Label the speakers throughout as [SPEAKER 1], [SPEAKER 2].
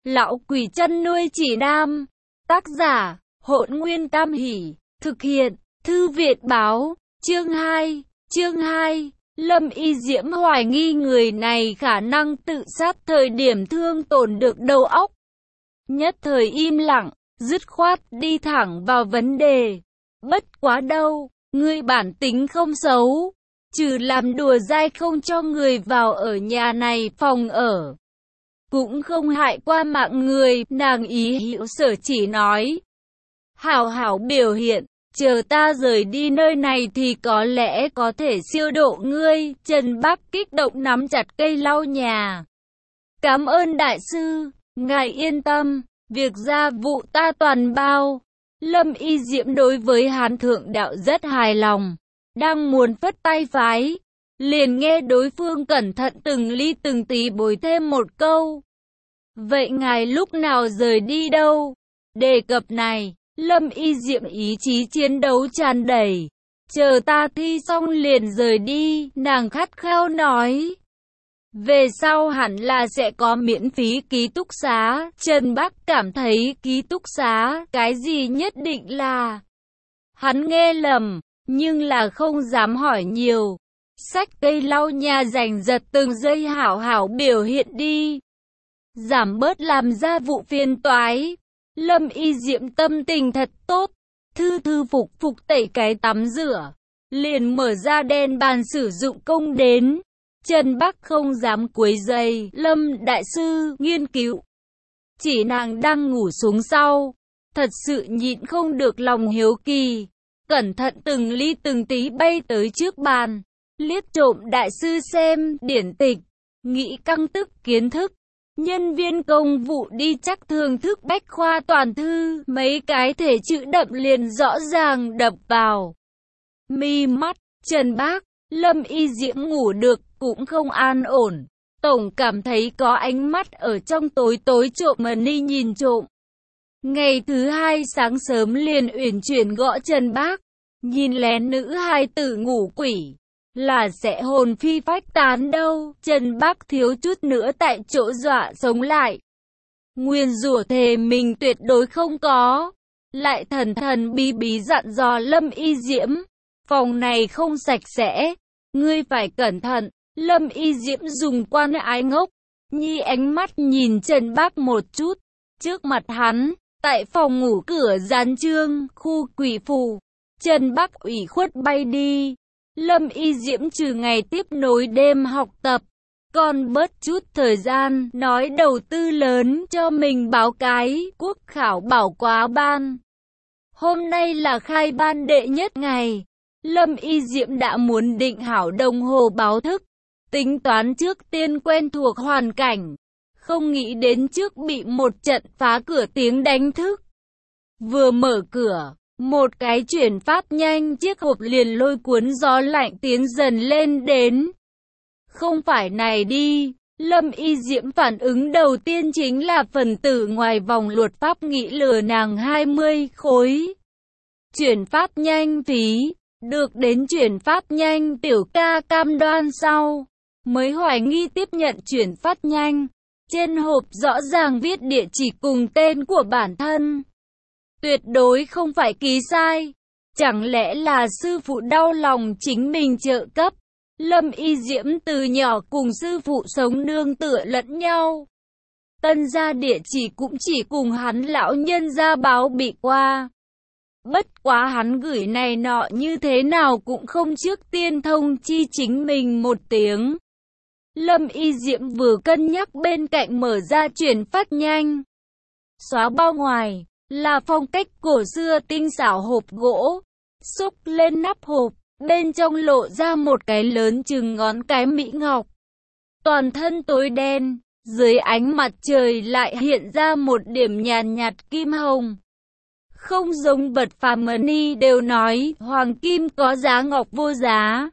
[SPEAKER 1] Lão quỷ chăn nuôi chỉ nam. Tác giả, Hỗn Nguyên Tam Hỷ. Thực hiện, Thư viện báo. Chương 2. Lâm Y Diễm hoài nghi người này khả năng tự sát, thời điểm thương tổn được đầu óc. Nhất thời im lặng, dứt khoát đi thẳng vào vấn đề. Bất quá đâu, ngươi bản tính không xấu, trừ làm đùa dai không cho người vào ở nhà này phòng ở, cũng không hại qua mạng người. Nàng ý hữu sở chỉ nói, hảo hảo biểu hiện, chờ ta rời đi nơi này thì có lẽ có thể siêu độ ngươi. Trần Bác kích động nắm chặt cây lau nhà. Cảm ơn đại sư, ngài yên tâm, việc gia vụ ta toàn bao. Lâm Y Diễm đối với Hán thượng đạo rất hài lòng, đang muốn phất tay phái, liền nghe đối phương cẩn thận từng ly từng tí bồi thêm một câu. Vậy ngài lúc nào rời đi đâu? Đề cập này, Lâm Y Diễm ý chí chiến đấu tràn đầy. Chờ ta thi xong liền rời đi, nàng khát khao nói. Về sau hẳn là sẽ có miễn phí ký túc xá. Trần Bác cảm thấy ký túc xá, cái gì nhất định là hắn nghe lầm, nhưng là không dám hỏi nhiều. Xách cây lau nhà giành giật từng giây, hảo hảo biểu hiện đi, giảm bớt làm gia vụ phiền toái. Lâm Y Diễm tâm tình thật tốt, thư phục tẩy cái tắm rửa, liền mở ra đèn bàn sử dụng công đến. Trần Bác không dám quấy rầy Lâm đại sư nghiên cứu, chỉ nàng đang ngủ xuống sau, thật sự nhịn không được lòng hiếu kỳ, cẩn thận từng ly từng tí bay tới trước bàn, liếc trộm đại sư xem điển tịch, nghĩ căng tức kiến thức. Nhân viên công vụ đi chắc thưởng thức bách khoa toàn thư, mấy cái thể chữ đậm liền rõ ràng đập vào mi mắt. Trần Bác, Lâm Y Diễm ngủ được cũng không an ổn, tổng cảm thấy có ánh mắt ở trong tối tối trộm mà ni nhìn trộm. Ngày thứ hai sáng sớm liền uyển chuyển gõ Trần Bác, nhìn lén nữ hài tử ngủ quỷ, là sẽ hồn phi phách tán đâu. Trần Bác thiếu chút nữa tại chỗ dọa sống lại, nguyền rủa thề mình tuyệt đối không có, lại thần bí bí dặn dò Lâm Y Diễm, phòng này không sạch sẽ, ngươi phải cẩn thận. Lâm Y Diễm dùng quan ái ngốc nhi ánh mắt nhìn Trần Bác một chút. Trước mặt hắn, tại phòng ngủ cửa dán trương khu quỷ phù, Trần Bác ủy khuất bay đi. Lâm Y Diễm trừ ngày tiếp nối đêm học tập, còn bớt chút thời gian nói đầu tư lớn cho mình báo cái quốc khảo bảo quá ban. Hôm nay là khai ban đệ nhất ngày, Lâm Y Diễm đã muốn định hảo đồng hồ báo thức, tính toán trước tiên quen thuộc hoàn cảnh, không nghĩ đến trước bị một trận phá cửa tiếng đánh thức. Vừa mở cửa, một cái chuyển phát nhanh chiếc hộp liền lôi cuốn gió lạnh tiến dần lên đến. Không phải này đi, Lâm Y Diễm phản ứng đầu tiên chính là phần tử ngoài vòng luật pháp nghĩ lừa nàng 20 khối. Chuyển phát nhanh phí, được đến chuyển phát nhanh tiểu ca cam đoan sau, mới hoài nghi tiếp nhận chuyển phát nhanh. Trên hộp rõ ràng viết địa chỉ cùng tên của bản thân, tuyệt đối không phải ký sai. Chẳng lẽ là sư phụ đau lòng chính mình trợ cấp? Lâm Y Diễm từ nhỏ cùng sư phụ sống nương tựa lẫn nhau, tân gia địa chỉ cũng chỉ cùng hắn lão nhân gia báo bị qua. Bất quá hắn gửi này nọ như thế nào cũng không trước tiên thông chi chính mình một tiếng. Lâm Y Diễm vừa cân nhắc bên cạnh mở ra chuyển phát nhanh, xóa bao ngoài, là phong cách cổ xưa tinh xảo hộp gỗ, xúc lên nắp hộp, bên trong lộ ra một cái lớn chừng ngón cái mỹ ngọc. Toàn thân tối đen, dưới ánh mặt trời lại hiện ra một điểm nhàn nhạt kim hồng. Không giống vật phàm ni đều nói hoàng kim có giá ngọc vô giá.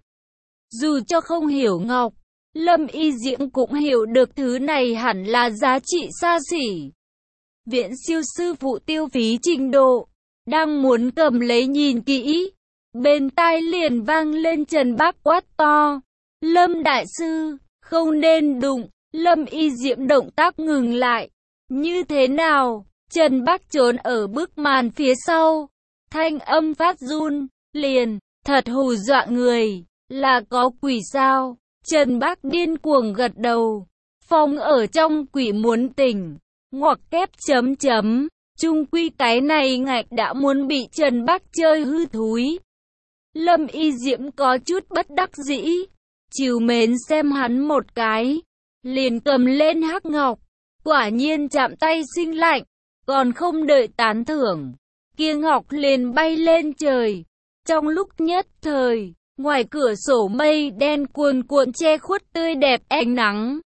[SPEAKER 1] Dù cho không hiểu ngọc, Lâm Y Diễm cũng hiểu được thứ này hẳn là giá trị xa xỉ. Viễn siêu sư phụ tiêu phí trình độ, đang muốn cầm lấy nhìn kỹ, bên tai liền vang lên Trần Bác quát to. Lâm đại sư, không nên đụng. Lâm Y Diễm động tác ngừng lại, Như thế nào? Trần Bắc trốn ở bức màn phía sau. Thanh âm phát run, liền, thật hù dọa người, là có quỷ sao? Trần Bắc điên cuồng gật đầu. Phong ở trong quỷ muốn tỉnh, ngoặc kép chấm chấm. Chung quy cái này ngạch đã muốn bị Trần Bắc chơi hư thúi. Lâm Y Diễm có chút bất đắc dĩ, trìu mến xem hắn một cái, liền cầm lên hắc ngọc, quả nhiên chạm tay sinh lạnh, còn không đợi tán thưởng, kia ngọc liền bay lên trời. Trong lúc nhất thời, ngoài cửa sổ mây đen cuồn cuộn che khuất tươi đẹp ánh nắng.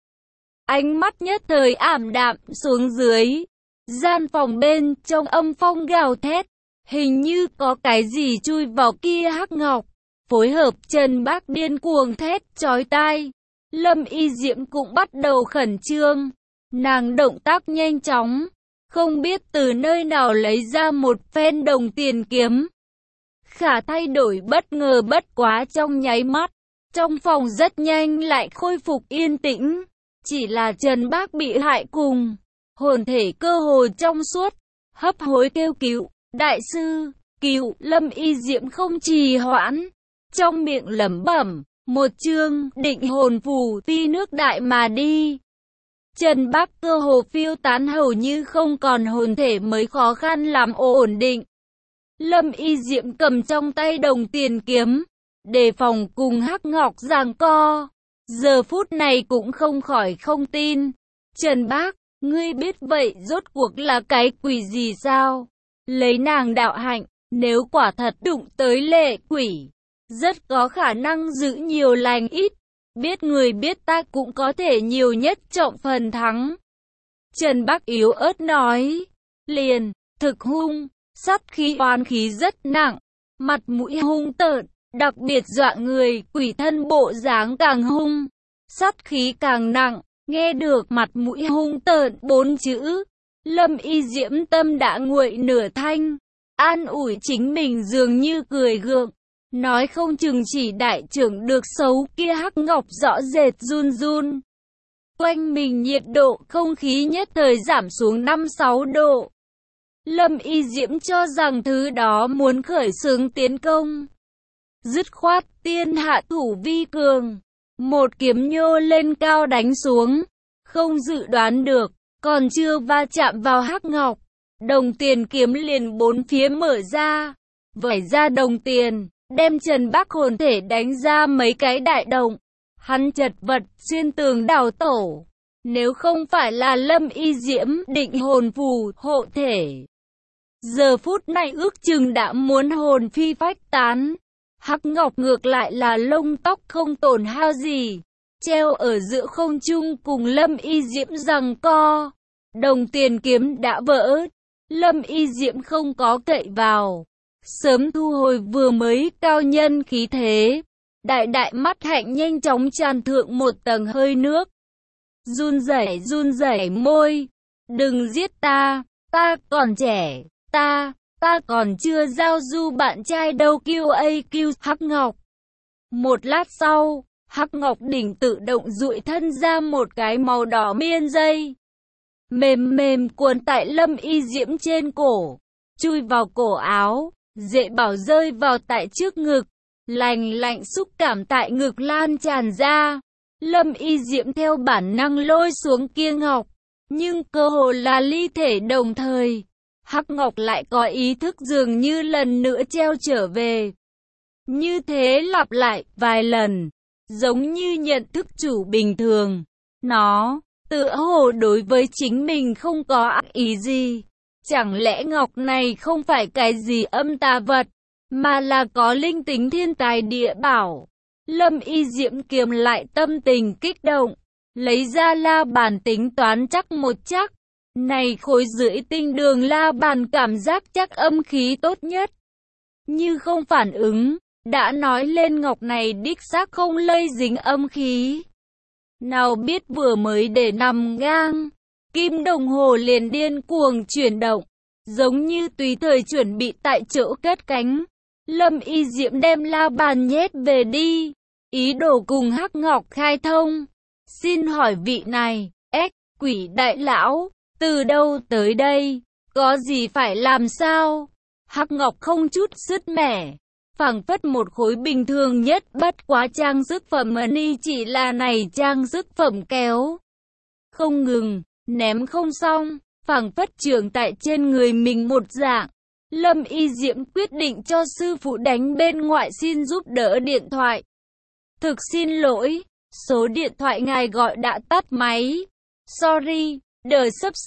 [SPEAKER 1] Ánh mắt nhất thời ảm đạm xuống dưới. Gian phòng bên trong âm phong gào thét, hình như có cái gì chui vào kia hắc ngọc. Phối hợp Trần Bắc điên cuồng thét chói tai. Lâm Y Diễm cũng bắt đầu khẩn trương. Nàng động tác nhanh chóng, không biết từ nơi nào lấy ra một phen đồng tiền kiếm. Khả thay đổi bất ngờ bất quá trong nháy mắt. Trong phòng rất nhanh lại khôi phục yên tĩnh. Chỉ là Trần Bắc bị hại cùng. Hồn thể cơ hồ trong suốt, hấp hối kêu cứu, đại sư, cứu. Lâm Y Diễm không trì hoãn, trong miệng lẩm bẩm, một chương định hồn phù phi nước đại mà đi. Trần Bắc cơ hồ phiêu tán hầu như không còn hồn thể mới khó khăn làm ổn định. Lâm Y Diễm cầm trong tay đồng tiền kiếm, đề phòng cùng hắc ngọc giằng co. Giờ phút này cũng không khỏi không tin. Trần Bắc, ngươi biết vậy rốt cuộc là cái quỷ gì sao? Lấy nàng đạo hạnh, nếu quả thật đụng tới lệ quỷ, rất có khả năng giữ nhiều lành ít. Biết người biết ta cũng có thể nhiều nhất trọng phần thắng. Trần Bắc yếu ớt nói. Liền, thực hung, sát khí oán khí rất nặng, mặt mũi hung tợn, đặc biệt dọa người, quỷ thân bộ dáng càng hung, sát khí càng nặng. Nghe được mặt mũi hung tợn 4 chữ, Lâm Y Diễm tâm đã nguội nửa thanh, an ủi chính mình dường như cười gượng, nói không chừng chỉ đại trưởng được xấu kia hắc ngọc rõ rệt run run. Quanh mình nhiệt độ không khí nhất thời giảm xuống 5-6 độ. Lâm Y Diễm cho rằng thứ đó muốn khởi xướng tiến công. Dứt khoát tiên hạ thủ vi cường. Một kiếm nhô lên cao đánh xuống, không dự đoán được, còn chưa va chạm vào hắc ngọc, đồng tiền kiếm liền bốn phía mở ra, vẩy ra đồng tiền, đem Trần Bắc hồn thể đánh ra mấy cái đại động. Hắn chật vật xuyên tường đào tổ, nếu không phải là Lâm Y Diễm định hồn phù hộ thể, giờ phút này ước chừng đã muốn hồn phi phách tán. Hắc ngọc ngược lại là lông tóc không tổn hao gì, treo ở giữa không trung cùng Lâm Y Diễm giằng co. Đồng tiền kiếm đã vỡ, Lâm Y Diễm không có cậy vào, sớm thu hồi vừa mới cao nhân khí thế. Đại đại mắt hạnh nhanh chóng tràn thượng một tầng hơi nước, run rẩy môi, đừng giết ta, ta còn trẻ, ta còn chưa giao du bạn trai đâu. QAQ hắc ngọc. Một lát sau, hắc ngọc đỉnh tự động dụi thân ra một cái màu đỏ miên dây, mềm mềm cuốn tại Lâm Y Diễm trên cổ, chui vào cổ áo, dễ bảo rơi vào tại trước ngực, lành lạnh xúc cảm tại ngực lan tràn ra. Lâm Y Diễm theo bản năng lôi xuống kia ngọc, nhưng cơ hồ là ly thể đồng thời. Hắc ngọc lại có ý thức dường như lần nữa treo trở về. Như thế lặp lại vài lần, giống như nhận thức chủ bình thường. Nó tựa hồ đối với chính mình không có ác ý gì. Chẳng lẽ ngọc này không phải cái gì âm tà vật, mà là có linh tính thiên tài địa bảo. Lâm Y Diễm kiềm lại tâm tình kích động, lấy ra la bàn tính toán chắc một chắc. Này khối rưỡi tinh đường la bàn cảm giác chắc âm khí tốt nhất. Như không phản ứng, đã nói lên ngọc này đích xác không lây dính âm khí. Nào biết vừa mới để nằm ngang, kim đồng hồ liền điên cuồng chuyển động, giống như tùy thời chuẩn bị tại chỗ cất cánh. Lâm Y Diễm đem la bàn nhét về đi, ý đồ cùng hắc ngọc khai thông. Xin hỏi vị này, quỷ đại lão, Từ đâu tới đây? Có gì phải làm sao? Hắc Ngọc không chút sứt mẻ, phảng phất một khối bình thường nhất, bất quá trang sức phẩm y chỉ là này trang sức phẩm kéo không ngừng, ném không xong, phảng phất trưởng tại trên người mình một dạng. Lâm Y Diễm quyết định cho sư phụ đánh bên ngoại xin giúp đỡ điện thoại. Thực xin lỗi, số điện thoại ngài gọi đã tắt máy. Sorry, the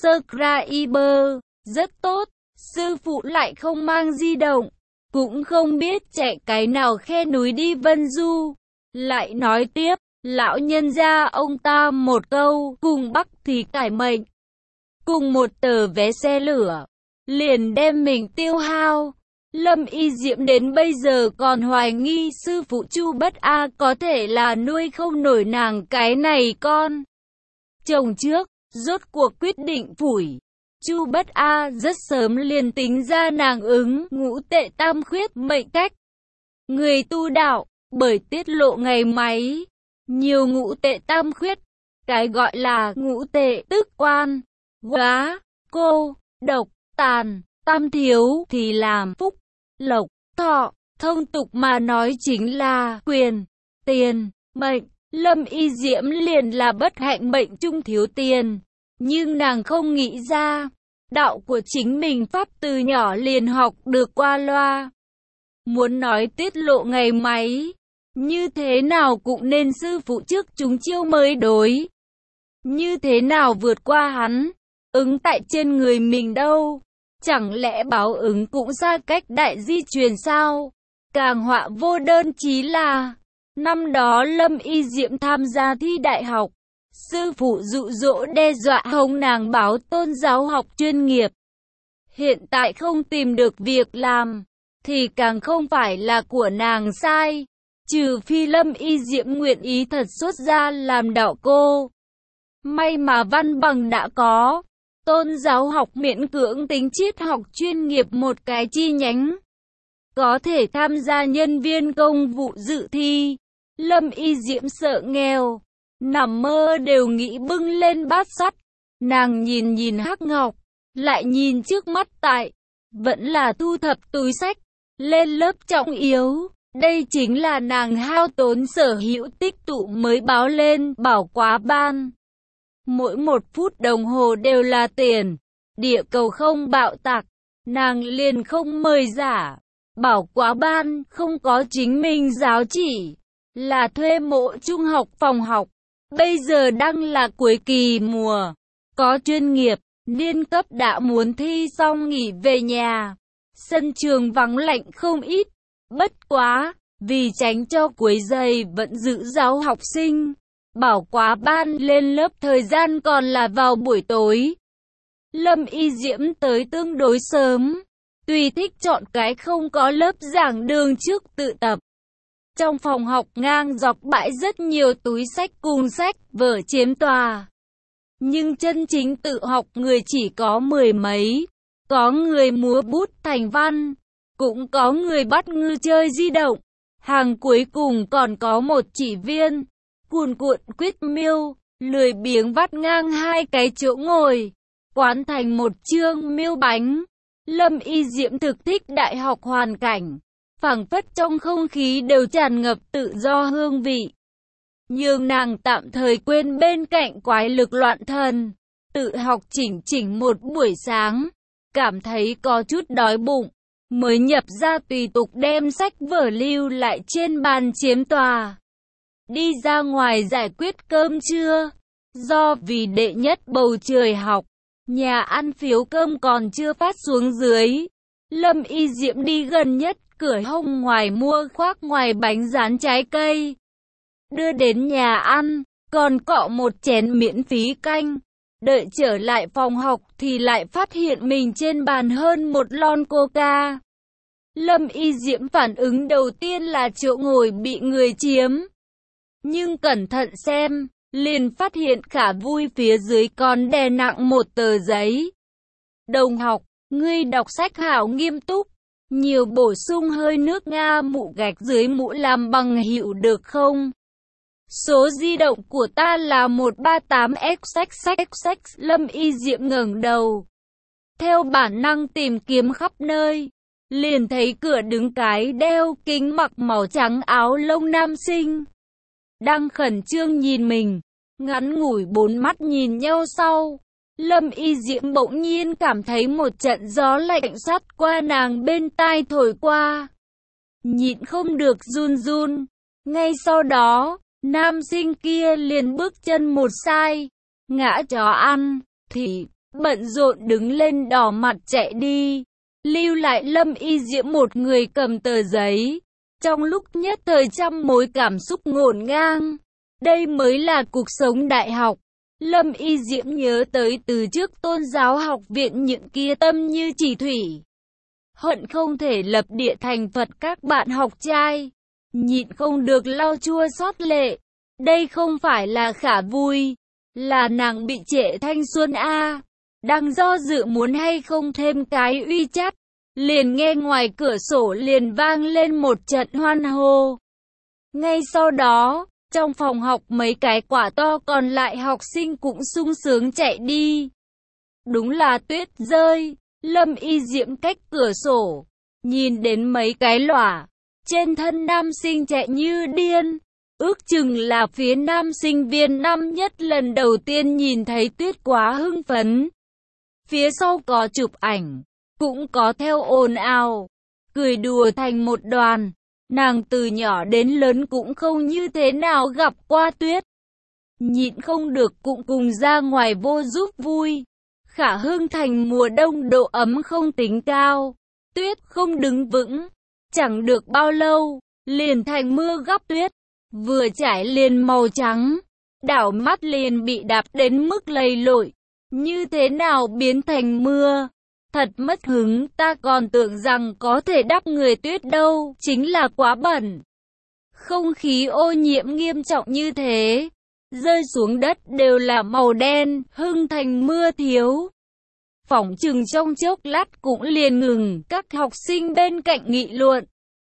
[SPEAKER 1] subscriber. Rất tốt, sư phụ lại không mang di động, cũng không biết chạy cái nào khe núi đi Vân Du. Lại nói tiếp, lão nhân gia ông ta một câu, cùng Bắc thì cải mệnh, cùng một tờ vé xe lửa, liền đem mình tiêu hao. Lâm Y Diễm đến bây giờ còn hoài nghi sư phụ Chu Bất A có thể là nuôi không nổi nàng cái này con chồng trước, rốt cuộc quyết định phủi. Chu Bất A rất sớm liền tính ra nàng ứng ngũ tệ tam khuyết mệnh cách. Người tu đạo, bởi tiết lộ ngày máy, nhiều ngũ tệ tam khuyết, cái gọi là ngũ tệ tức quan, quá, cô, độc, tàn, tam thiếu thì làm phúc, lộc, thọ, thông tục mà nói chính là quyền, tiền, mệnh. Lâm Y Diễm liền là bất hạnh mệnh trung thiếu tiền, nhưng nàng không nghĩ ra, đạo của chính mình pháp từ nhỏ liền học được qua loa. Muốn nói tiết lộ ngày máy, như thế nào cũng nên sư phụ trước chúng chiêu mới đối. Như thế nào vượt qua hắn, ứng tại trên người mình đâu, chẳng lẽ báo ứng cũng xa cách đại di truyền sao? Càng họa vô đơn chí là, năm đó Lâm Y Diễm tham gia thi đại học, sư phụ dụ dỗ đe dọa hống nàng báo tôn giáo học chuyên nghiệp. Hiện tại không tìm được việc làm, thì càng không phải là của nàng sai, trừ phi Lâm Y Diễm nguyện ý thật xuất gia làm đạo cô. May mà văn bằng đã có, tôn giáo học miễn cưỡng tính triết học chuyên nghiệp một cái chi nhánh, có thể tham gia nhân viên công vụ dự thi. Lâm Y Diễm sợ nghèo, nằm mơ đều nghĩ bưng lên bát sắt. Nàng nhìn nhìn Hắc Ngọc, lại nhìn trước mắt tại, vẫn là thu thập túi sách, lên lớp trọng yếu. Đây chính là nàng hao tốn sở hữu tích tụ mới báo lên bảo quá ban. Mỗi một phút đồng hồ đều là tiền, địa cầu không bạo tạc, nàng liền không mời giả. Bảo quá ban không có chính mình giáo chỉ, là thuê mộ trung học phòng học. Bây giờ đang là cuối kỳ mùa, có chuyên nghiệp, niên cấp đã muốn thi xong nghỉ về nhà. Sân trường vắng lạnh không ít, bất quá, vì tránh cho quấy rầy vẫn giữ giáo học sinh. Bảo quá ban lên lớp thời gian còn là vào buổi tối. Lâm Y Diễm tới tương đối sớm, tùy thích chọn cái không có lớp giảng đường trước tự tập. Trong phòng học ngang dọc bãi rất nhiều túi sách cùng sách vở chiếm tòa. Nhưng chân chính tự học người chỉ có mười mấy. Có người múa bút thành văn, cũng có người bắt ngư chơi di động. Hàng cuối cùng còn có một chỉ viên, cuồn cuộn quyết miêu, lười biếng vắt ngang hai cái chỗ ngồi, quán thành một chương miêu bánh. Lâm Y Diễm thực thích đại học hoàn cảnh, phảng phất trong không khí đều tràn ngập tự do hương vị. Nhưng nàng tạm thời quên bên cạnh quái lực loạn thần, tự học chỉnh một buổi sáng, cảm thấy có chút đói bụng, mới nhập ra tùy tục đem sách vở lưu lại trên bàn chiếm tòa. Đi ra ngoài giải quyết cơm trưa, do vì đệ nhất bầu trời học, nhà ăn phiếu cơm còn chưa phát xuống dưới. Lâm Y Diễm đi gần nhất cửa hông ngoài mua khoác ngoài bánh rán trái cây. Đưa đến nhà ăn, còn cọ một chén miễn phí canh. Đợi trở lại phòng học thì lại phát hiện mình trên bàn hơn một lon coca. Lâm Y Diễm phản ứng đầu tiên là chỗ ngồi bị người chiếm. Nhưng cẩn thận xem, liền phát hiện khả vui phía dưới còn đè nặng một tờ giấy. Đồng học, ngươi đọc sách hảo nghiêm túc, nhiều bổ sung hơi nước Nga mụ gạch dưới mũ làm bằng hữu được không? Số di động của ta là 138XXXX. Lâm Y Diệm ngẩng đầu, theo bản năng tìm kiếm khắp nơi, liền thấy cửa đứng cái đeo kính mặc màu trắng áo lông nam sinh, đang khẩn trương nhìn mình. Ngắn ngủi 4 mắt nhìn nhau sau, Lâm Y Diễm bỗng nhiên cảm thấy một trận gió lạnh sát qua nàng bên tai thổi qua, nhịn không được run run. Ngay sau đó, nam sinh kia liền bước chân một sai, ngã chó ăn, thì bận rộn đứng lên đỏ mặt chạy đi, lưu lại Lâm Y Diễm một người cầm tờ giấy. Trong lúc nhất thời trăm mối cảm xúc ngổn ngang, đây mới là cuộc sống đại học. Lâm Y Diễm nhớ tới từ trước Tôn giáo học viện những kia tâm như chỉ thủy, hận không thể lập địa thành Phật các bạn học trai, nhịn không được lau chua xót lệ. Đây không phải là khả vui, là nàng bị trễ thanh xuân a. Đang do dự muốn hay không thêm cái uy chắt, liền nghe ngoài cửa sổ liền vang lên một trận hoan hô. Ngay sau đó, trong phòng học mấy cái quả to còn lại học sinh cũng sung sướng chạy đi. Đúng là tuyết rơi. Lâm Y Diễm cách cửa sổ, nhìn đến mấy cái lỏa trên thân nam sinh chạy như điên. Ước chừng là phía nam sinh viên năm nhất lần đầu tiên nhìn thấy tuyết quá hưng phấn. Phía sau có chụp ảnh, cũng có theo ồn ào, cười đùa thành một đoàn. Nàng từ nhỏ đến lớn cũng không như thế nào gặp qua tuyết, nhịn không được cũng cùng ra ngoài vô giúp vui. Khả Hưng Thành mùa đông độ ấm không tính cao, tuyết không đứng vững, chẳng được bao lâu, liền thành mưa gắp tuyết, vừa trải liền màu trắng, đảo mắt liền bị đạp đến mức lầy lội, như thế nào biến thành mưa. Thật mất hứng, ta còn tưởng rằng có thể đắp người tuyết đâu, chính là quá bẩn. Không khí ô nhiễm nghiêm trọng như thế, rơi xuống đất đều là màu đen, Hưng Thành mưa thiếu. Phỏng chừng trong chốc lát cũng liền ngừng, các học sinh bên cạnh nghị luận.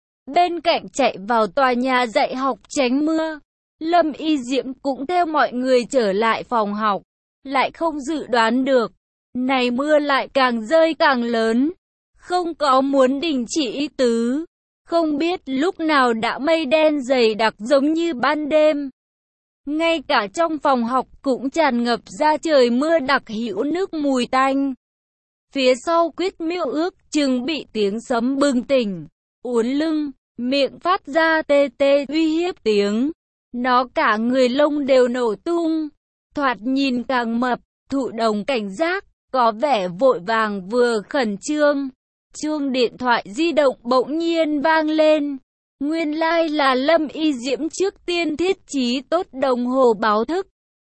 [SPEAKER 1] Bên cạnh chạy vào tòa nhà dạy học tránh mưa. Lâm Y Diễm cũng theo mọi người trở lại phòng học, lại không dự đoán được. Này mưa lại càng rơi càng lớn, không có muốn đình chỉ ý tứ. Không biết lúc nào đã mây đen dày đặc giống như ban đêm. Ngay cả trong phòng học cũng tràn ngập ra trời mưa đặc hữu nước mùi tanh. Phía sau Quyết Miêu ước chừng bị tiếng sấm bừng tỉnh, uốn lưng, miệng phát ra tê tê uy hiếp tiếng. Nó cả người lông đều nổ tung, thoạt nhìn càng mập, thụ động cảnh giác, có vẻ vội vàng vừa khẩn trương. Chuông điện thoại di động bỗng nhiên vang lên. Nguyên lai là Lâm Y Diễm trước tiên thiết trí tốt đồng hồ báo thức,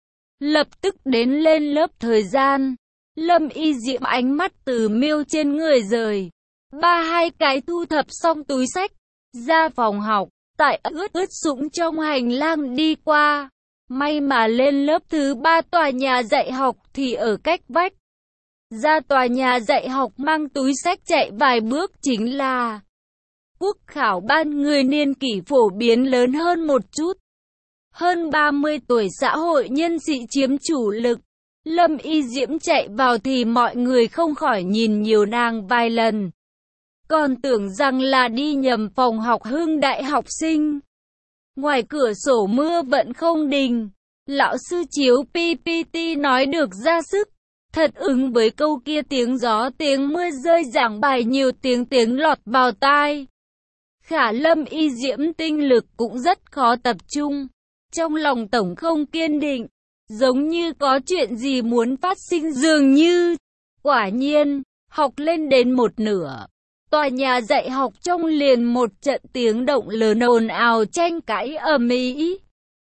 [SPEAKER 1] lập tức đến lên lớp thời gian. Lâm Y Diễm ánh mắt từ Miêu trên người rời, hai cái thu thập xong túi sách, ra phòng học, tại ướt sũng trong hành lang đi qua. May mà lên lớp thứ 3 tòa nhà dạy học thì ở cách vách. Ra tòa nhà dạy học mang túi sách chạy vài bước chính là quốc khảo ban, người niên kỷ phổ biến lớn hơn một chút. Hơn 30 tuổi, xã hội nhân sĩ chiếm chủ lực. Lâm Y Diễm chạy vào thì mọi người không khỏi nhìn nhiều nàng vài lần, còn tưởng rằng là đi nhầm phòng học Hưng Đại học sinh. Ngoài cửa sổ mưa vẫn không đình. Lão sư chiếu PPT nói được ra sức, thật ứng với câu kia, tiếng gió tiếng mưa rơi giảng bài nhiều tiếng lọt vào tai. Khả Lâm Y Diễm tinh lực cũng rất khó tập trung, trong lòng tổng không kiên định, giống như có chuyện gì muốn phát sinh dường như. Quả nhiên, học lên đến một nửa, tòa nhà dạy học trong liền một trận tiếng động lớn ồn ào tranh cãi ầm ĩ.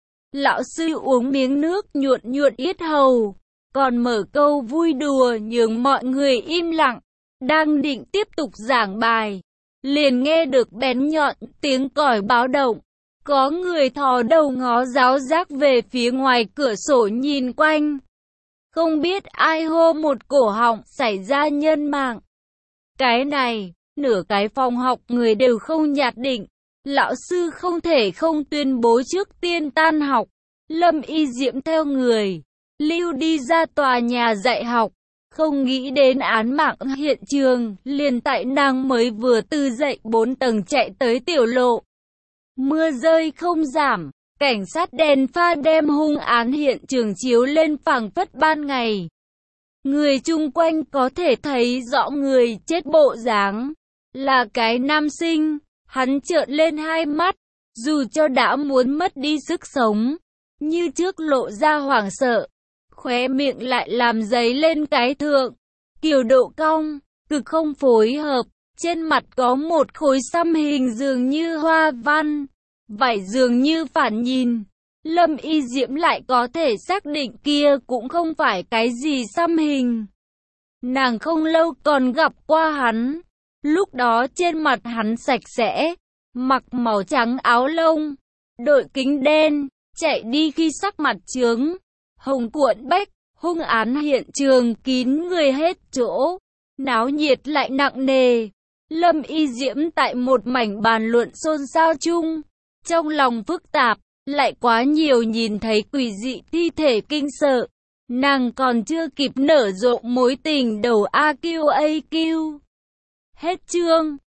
[SPEAKER 1] Lão sư uống miếng nước nhuận yết hầu, còn mở câu vui đùa nhường mọi người im lặng. Đang định tiếp tục giảng bài, liền nghe được bén nhọn tiếng còi báo động. Có người thò đầu ngó giáo giác về phía ngoài cửa sổ nhìn quanh. Không biết ai hô một cổ họng, xảy ra nhân mạng. Cái này, nửa cái phòng học người đều không nhạt định. Lão sư không thể không tuyên bố trước tiên tan học. Lâm Y Diễm theo người Lưu đi ra tòa nhà dạy học, không nghĩ đến án mạng hiện trường, liền tại nàng mới vừa từ dậy 4 tầng chạy tới tiểu lộ. Mưa rơi không giảm, cảnh sát đèn pha đem hung án hiện trường chiếu lên phảng phất ban ngày. Người chung quanh có thể thấy rõ người chết bộ dáng, là cái nam sinh, hắn trợn lên hai mắt, dù cho đã muốn mất đi sức sống, như trước lộ ra hoảng sợ, khóe miệng lại làm dấy lên cái thượng, kiểu độ cong, cực không phối hợp, trên mặt có một khối xăm hình dường như hoa văn, vảy dường như phản nhìn. Lâm Y Diễm lại có thể xác định kia cũng không phải cái gì xăm hình. Nàng không lâu còn gặp qua hắn, lúc đó trên mặt hắn sạch sẽ, mặc màu trắng áo lông, đội kính đen, chạy đi khi sắc mặt chướng, hồng cuộn bách, hung án hiện trường kín người hết chỗ, náo nhiệt lại nặng nề. Lâm Y Diễm tại một mảnh bàn luận xôn xao chung, trong lòng phức tạp, lại quá nhiều nhìn thấy quỷ dị thi thể kinh sợ. Nàng còn chưa kịp nở rộ mối tình đầu AQ. Hết chương.